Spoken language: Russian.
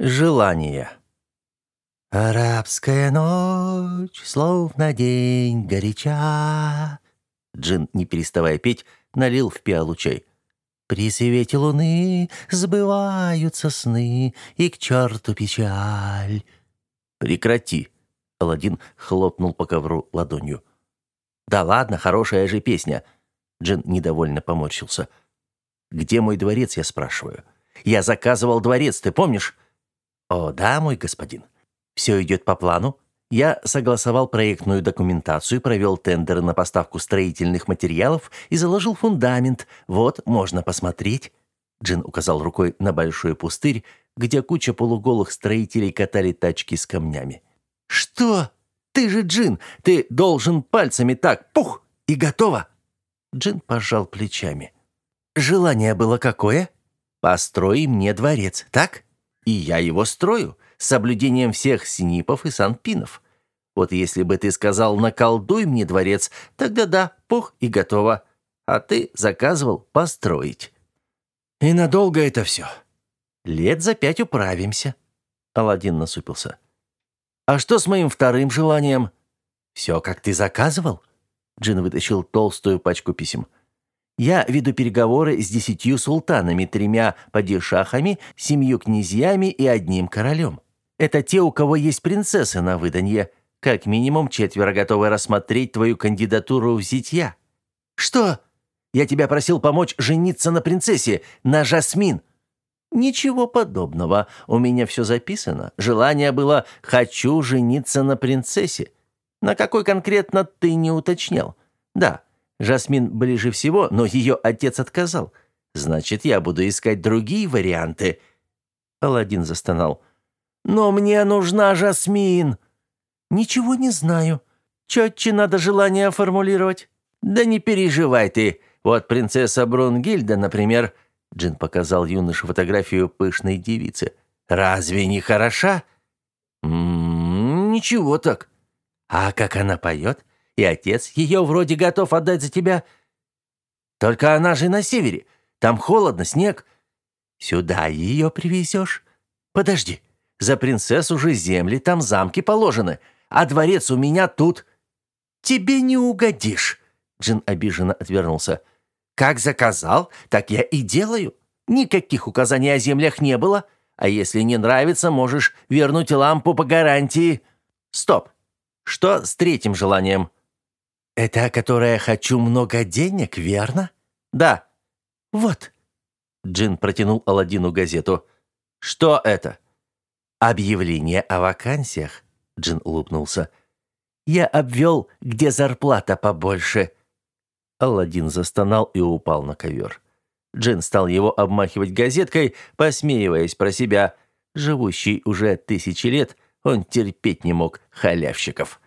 Желание. «Арабская ночь, словно день горяча». Джин, не переставая петь, налил в пиалу чай. «При свете луны сбываются сны, и к черту печаль». «Прекрати!» — Аладдин хлопнул по ковру ладонью. «Да ладно, хорошая же песня!» Джин недовольно поморщился. «Где мой дворец, я спрашиваю? Я заказывал дворец, ты помнишь?» «О, да, мой господин. Все идет по плану. Я согласовал проектную документацию, провел тендеры на поставку строительных материалов и заложил фундамент. Вот, можно посмотреть». Джин указал рукой на большой пустырь, где куча полуголых строителей катали тачки с камнями. «Что? Ты же Джин! Ты должен пальцами так, пух, и готово!» Джин пожал плечами. «Желание было какое? Построй мне дворец, так? И я его строю, с соблюдением всех снипов и санпинов. Вот если бы ты сказал «наколдуй мне дворец», тогда да, пух, и готово. А ты заказывал построить». «И надолго это все?» «Лет за 5 управимся». Аладдин насупился. «А что с моим вторым желанием?» «Все, как ты заказывал?» Джин вытащил толстую пачку писем. «Я веду переговоры с 10 султанами, 3 падишахами, 7 князьями и 1 королем. Это те, у кого есть принцессы на выданье. Как минимум 4 готовы рассмотреть твою кандидатуру в зятья». «Что? Я тебя просил помочь жениться на принцессе, на Жасмин». «Ничего подобного. У меня все записано. Желание было «хочу жениться на принцессе». На какой конкретно ты не уточнял? Да, Жасмин ближе всего, но ее отец отказал. Значит, я буду искать другие варианты». Аладдин застонал. «Но мне нужна Жасмин». «Ничего не знаю. Четче надо желание формулировать». «Да не переживай ты. Вот принцесса Брунгильда, например». Джин показал юноше фотографию пышной девицы. «Разве не хороша?» «Ничего так». «А как она поет? И отец ее вроде готов отдать за тебя. Только она же на севере. Там холодно, снег. Сюда ее привезешь? Подожди, за принцессу же земли, там замки положены, а дворец у меня тут». «Тебе не угодишь», — Джин обиженно отвернулся. «Как заказал, так я и делаю. Никаких указаний о землях не было. А если не нравится, можешь вернуть лампу по гарантии». «Стоп. Что с третьим желанием?» «Это которое хочу много денег, верно?» «Да». «Вот». Джин протянул Аладдину газету. «Что это?» «Объявление о вакансиях», — Джин улыбнулся. «Я обвел, где зарплата побольше». Аладдин застонал и упал на ковер. Джин стал его обмахивать газеткой, посмеиваясь про себя. Живущий уже 1000 лет, он терпеть не мог халявщиков.